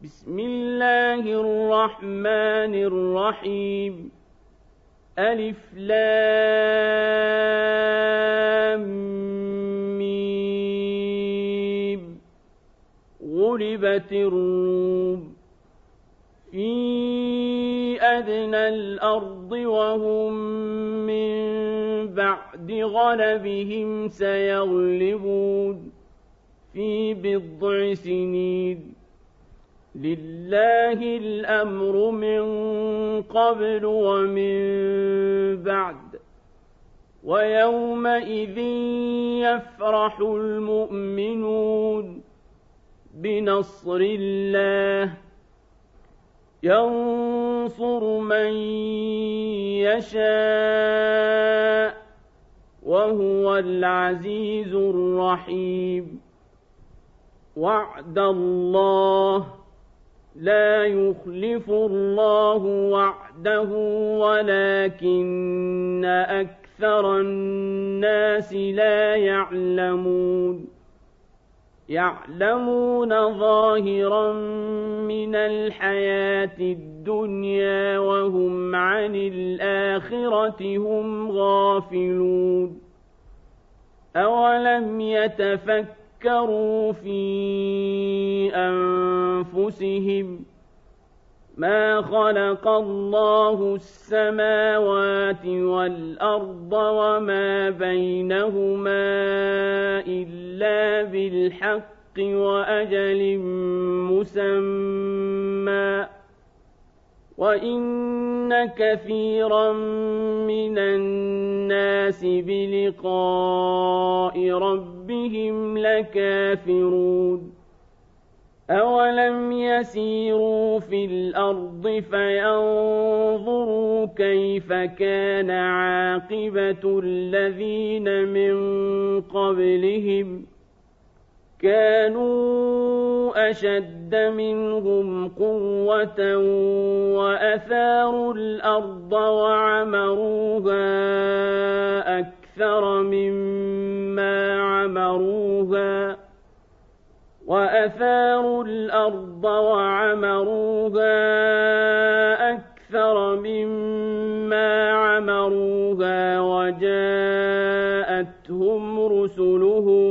بسم الله الرحمن الرحيم ألف لام ميم غلبت الروم في أدنى الأرض وهم من بعد غلبهم سيغلبون في بضع سنين لله الأمر من قبل ومن بعد ويومئذ يفرح المؤمنون بنصر الله ينصر من يشاء وهو العزيز الرحيم وعد الله لا يخلف الله وعده ولكن أكثر الناس لا يعلمون يعلمون ظاهرا من الحياة الدنيا وهم عن الآخرة هم غافلون أولم يتفكروا في أنفسهم ما خلق الله السماوات والأرض وما بينهما إلا بالحق وأجل مسمى وإن كثيرا من الناس بلقاء ربهم لكافرون أولم يسيروا في الأرض فينظروا كيف كان عاقبة الذين من قبلهم كانوا أشد منهم قوة وأثاروا الأرض وعمروها أكثر مما عمروها وجاءتهم رسلهم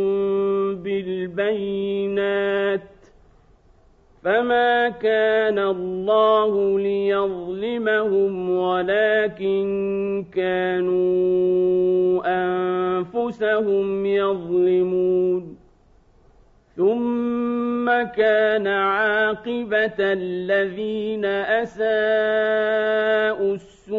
بالبينات فما كان الله ليظلمهم ولكن كانوا أنفسهم يظلمون ثم كان عاقبة الذين أساءوا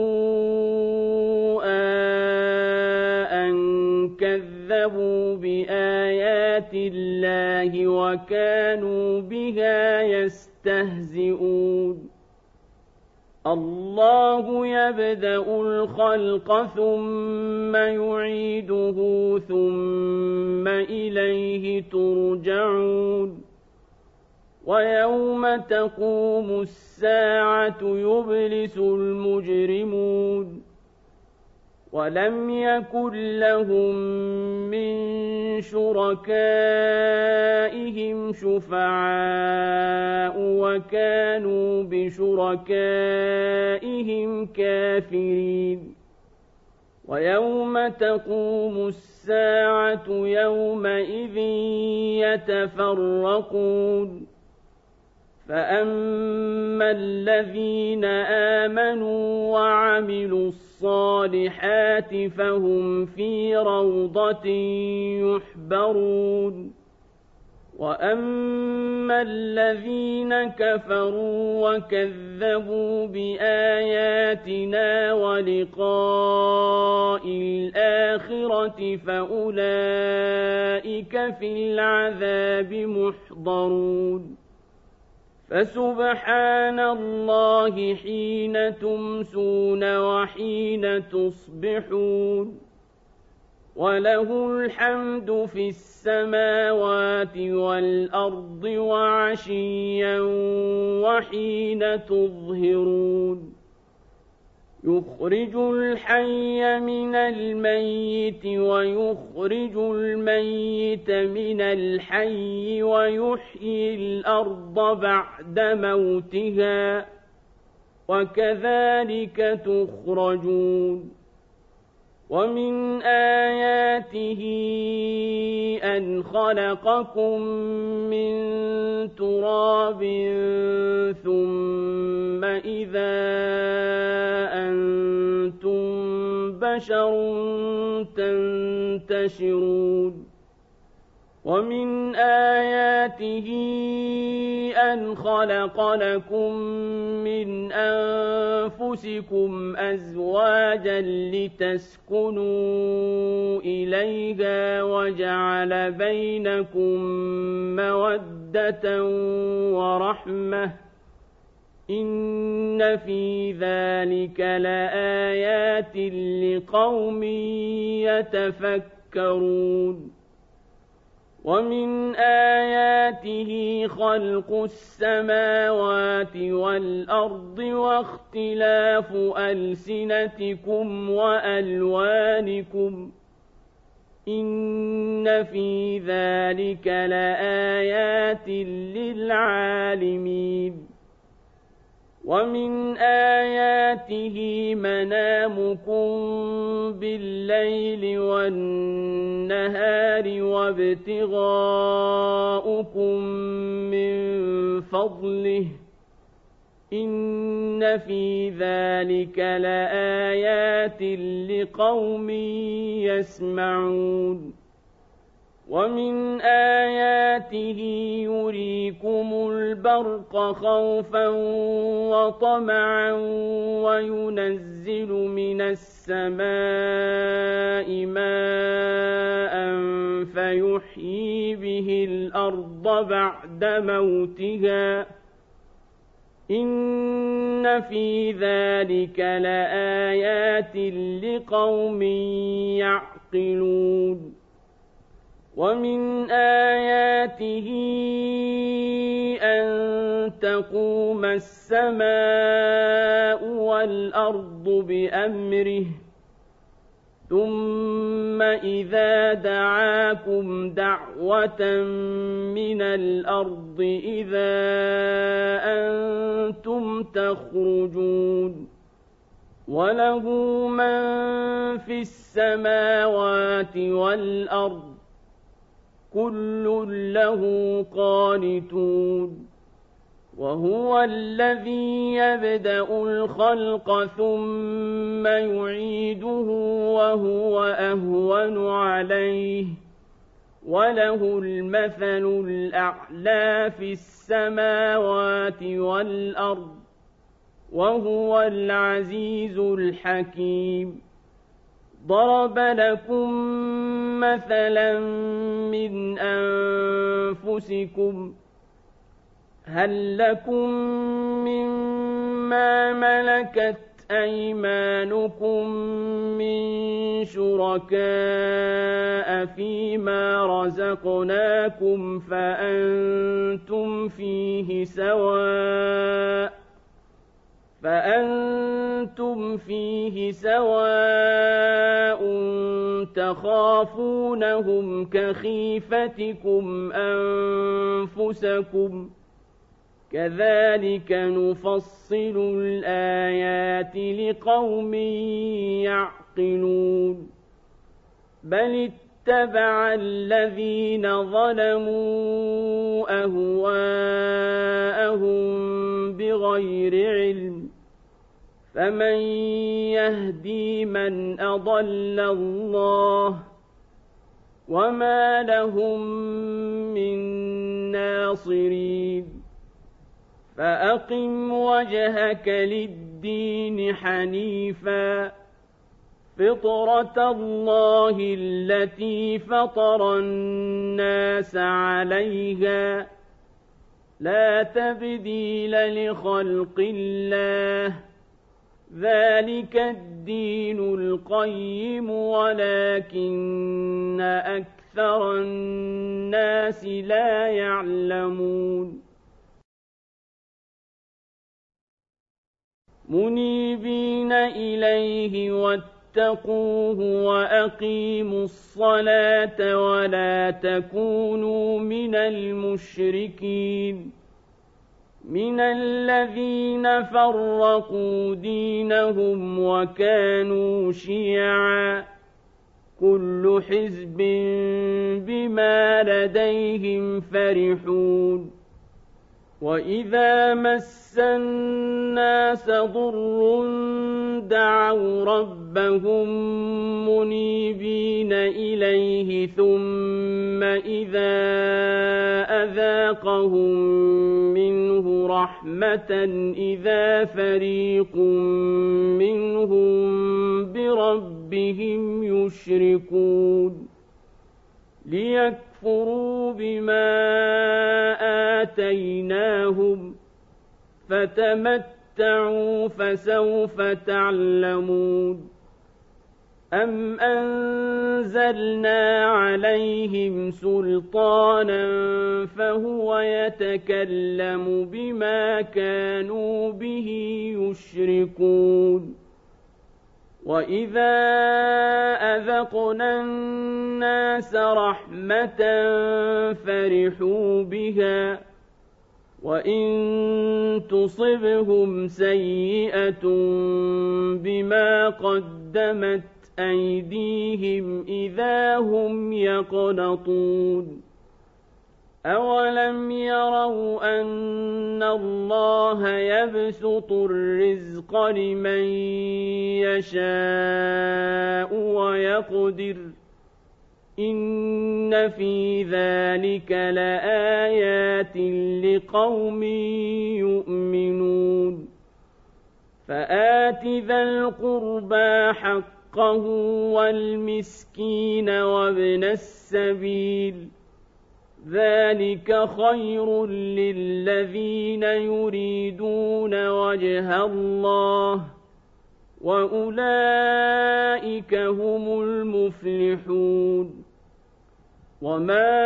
السوء أن كذبوا بآيات الله وكانوا بها يستهزئون الله يبدأ الخلق ثم يعيده ثم إليه ترجعون ويوم تقوم الساعة يبلس المجرمون ولم يكن لهم من شركائهم شفعاء وكانوا بشركائهم كافرين ويوم تقوم الساعة يومئذ يتفرقون فأما الذين آمنوا وعملوا الصالحات فهم في روضة يحبرون وأما الذين كفروا وكذبوا بآياتنا ولقاء الآخرة فأولئك في العذاب محضرون فسبحان الله حين تمسون وحين تصبحون وله الحمد في السماوات والأرض وعشيا وحين تظهرون يخرج الحي من الميت ويخرج الميت من الحي ويحيي الأرض بعد موتها وكذلك تخرجون ومن آياته أن خلقكم من تراب ثم إذا أنتم بشر تنتشرون ومن آياته أن خلق لكم من أنفسكم أزواجا لتسكنوا إليها وجعل بينكم مودة ورحمة إن في ذلك لآيات لقوم يتفكرون ومن آياته خلق السماوات والأرض واختلاف ألسنتكم وألوانكم إن في ذلك لآيات للعالمين ومن آياته منامكم بالليل والنهار وابتغاؤكم من فضله إن في ذلك لآيات لقوم يسمعون ومن آياته يريكم البرق خوفا وطمعا وينزل من السماء ماء فيحيي به الأرض بعد موتها إن في ذلك لآيات لقوم يعقلون ومن آياته أن تقوم السماء والأرض بأمره ثم إذا دعاكم دعوة من الأرض إذا أنتم تخرجون وله من في السماوات والأرض كل له قانتون وهو الذي يبدأ الخلق ثم يعيده وهو أهون عليه وله المثل الأعلى في السماوات والأرض وهو العزيز الحكيم ضرب لكم مثلا من أنفسكم هل لكم مما ملكت أيمانكم من شركاء فيما رزقناكم فأنتم فيه سواء تخافونهم كخيفتكم أنفسكم كذلك نفصل الآيات لقوم يعقلون بل اتبع الذين ظلموا أهواءهم بغير علم فمن يهدي من أضل الله وما لهم من ناصرين فأقم وجهك للدين حنيفا فطرة الله التي فطر الناس عليها لا تبديل لخلق الله ذلك الدين القيم ولكن أكثر الناس لا يعلمون منيبين إليه واتقوه وأقيموا الصلاة ولا تكونوا من المشركين من الذين فرقوا دينهم وكانوا شيعا كل حزب بما لديهم فرحون وإذا مس الناس ضر دعوا ربهم منيبين إليه ثم إذا أذاقهم منه رحمة إذا فريق منهم بربهم يشركون ليكفروا بما آتيناهم فتمتعوا فسوف تعلمون أم أنزلنا عليهم سلطانا فهو يتكلم بما كانوا به يشركون وإذا أذقنا الناس رحمة فرحوا بها وإن تصبهم سيئة بما قدمت أيديهم إذا هم يقنطون أولم يروا أن الله يبسط الرزق لمن يشاء ويقدر إن في ذلك لآيات لقوم يؤمنون فآت ذا القربى حقه والمسكين وابن السبيل ذلك خير للذين يريدون وجه الله وأولئك هم المفلحون وما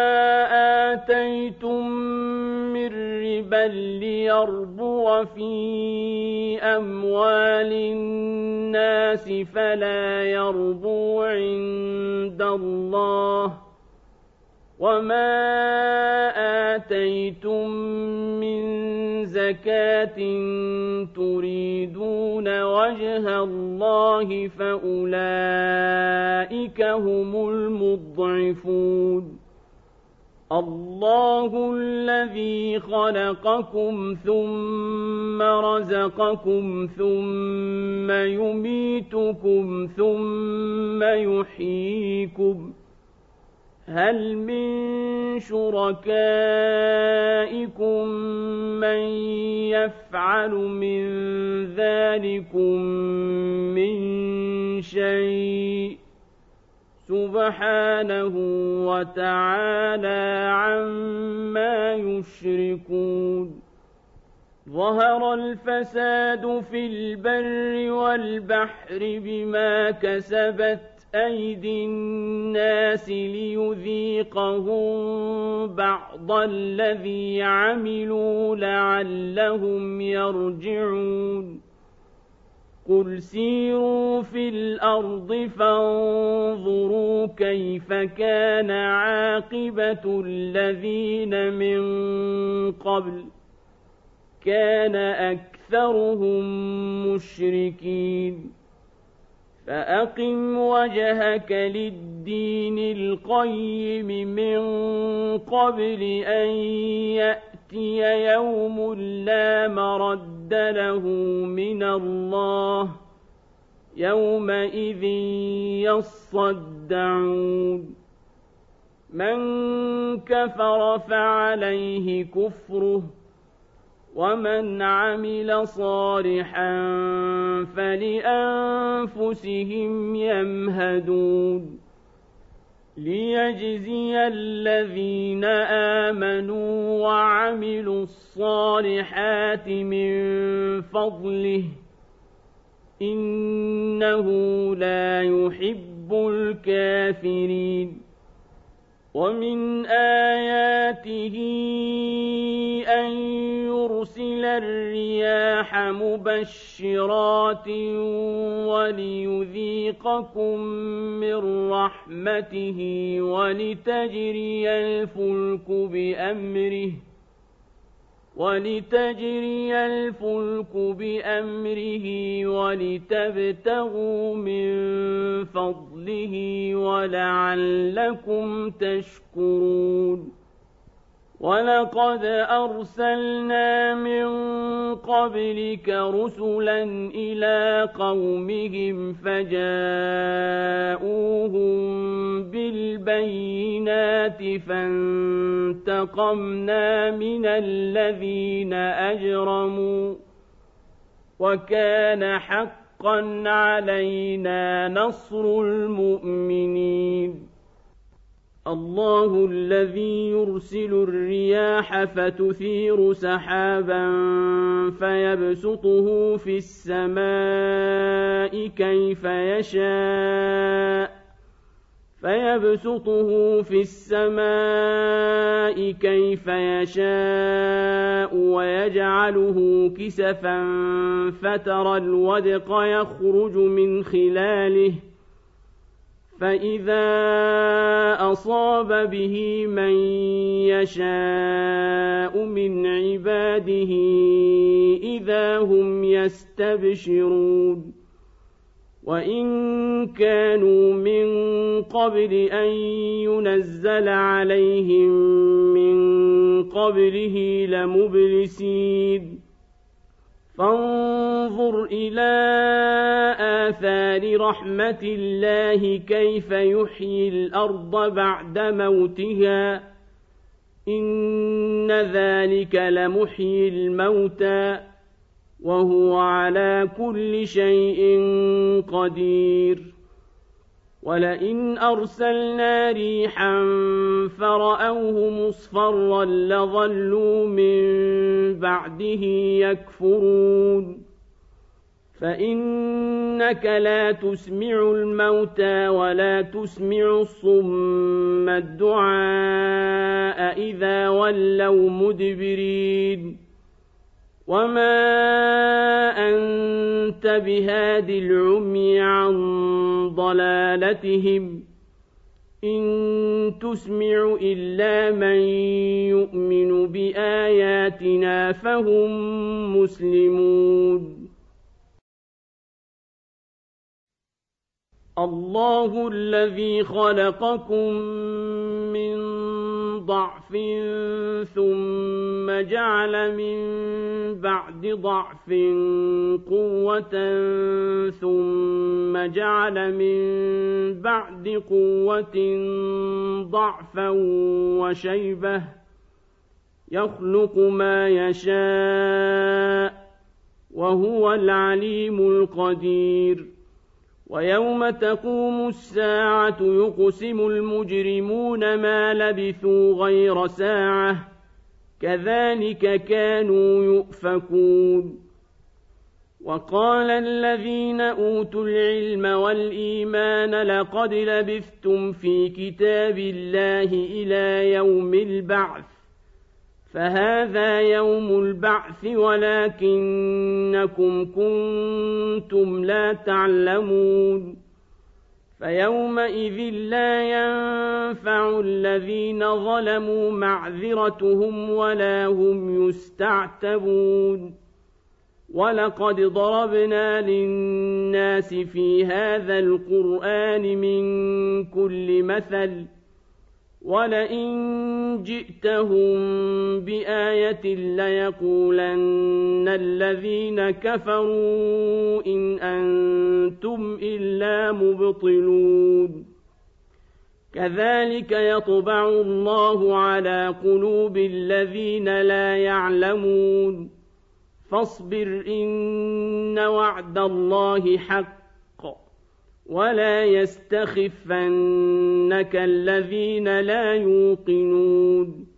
آتيتم من ربا ليربو في أموال الناس فلا يربو عند الله وما آتيتم من زكاة تريدون وجه الله فأولئك هم المضعفون الله الذي خلقكم ثم رزقكم ثم يميتكم ثم يحييكم هل من شركائكم من يفعل من ذلكم من شيء سبحانه وتعالى عما يشركون ظهر الفساد في البر والبحر بما كسبت أيدي الناس ليذيقهم بعض الذي عملوا لعلهم يرجعون قل سيروا في الأرض فانظروا كيف كان عاقبة الذين من قبل كان أكثرهم مشركين فأقم وجهك للدين القيم من قبل أن يأتي يوم لا مرد له من الله يومئذ يصدعون من كفر فعليه كفره ومن عمل صالحا فلأنفسهم يمهدون ليجزي الذين آمنوا وعملوا الصالحات من فضله إنه لا يحب الكافرين ومن آياته أن ليرسل الرياح مبشرات وليذيقكم من رحمته ولتجري الفلك بأمره ولتبتغوا من فضله ولعلكم تشكرون ولقد أرسلنا من قبلك رسلا إلى قومهم فجاءوهم بالبينات فانتقمنا من الذين أجرموا وكان حقا علينا نصر المؤمنين الله الذي يرسل الرياح فتثير سحابا فيبسطه في السماء كيف يشاء ويجعله كسفا فترى الودق يخرج من خلاله فإذا أصاب به من يشاء من عباده إذا هم يستبشرون وإن كانوا من قبل أن ينزل عليهم من قبله لمبلسين فانظر إلى آثار رحمة الله كيف يحيي الأرض بعد موتها إن ذلك لمحيي الموتى وهو على كل شيء قدير ولئن أرسلنا ريحا فرأوه مصفرا لظلوا من بعده يكفرون فإنك لا تسمع الموتى ولا تسمع الصم الدعاء إذا ولوا مدبرين وما أنت بهاد العمي عن ضلالتهم إن تسمع إلا من يؤمن بآياتنا فهم مسلمون الله الذي خلقكم من ضعف ثم جعل من بعد ضعف قوة ثم جعل من بعد قوة ضعفا وشيبة يخلق ما يشاء وهو العليم القدير ويوم تقوم الساعة يقسم المجرمون ما لبثوا غير ساعة كذلك كانوا يؤفكون وقال الذين أوتوا العلم والإيمان لقد لبثتم في كتاب الله إلى يوم البعث فهذا يوم البعث ولكنكم كنتم لا تعلمون فيومئذ لا ينفع الذين ظلموا معذرتهم ولا هم يستعتبون ولقد ضربنا للناس في هذا القرآن من كل مثل ولئن جئتهم بآية ليقولن الذين كفروا إن أنتم إلا مبطلون كذلك يطبع الله على قلوب الذين لا يعلمون فاصبر إن وعد الله حق ولا يستخفنك الذين لا يوقنون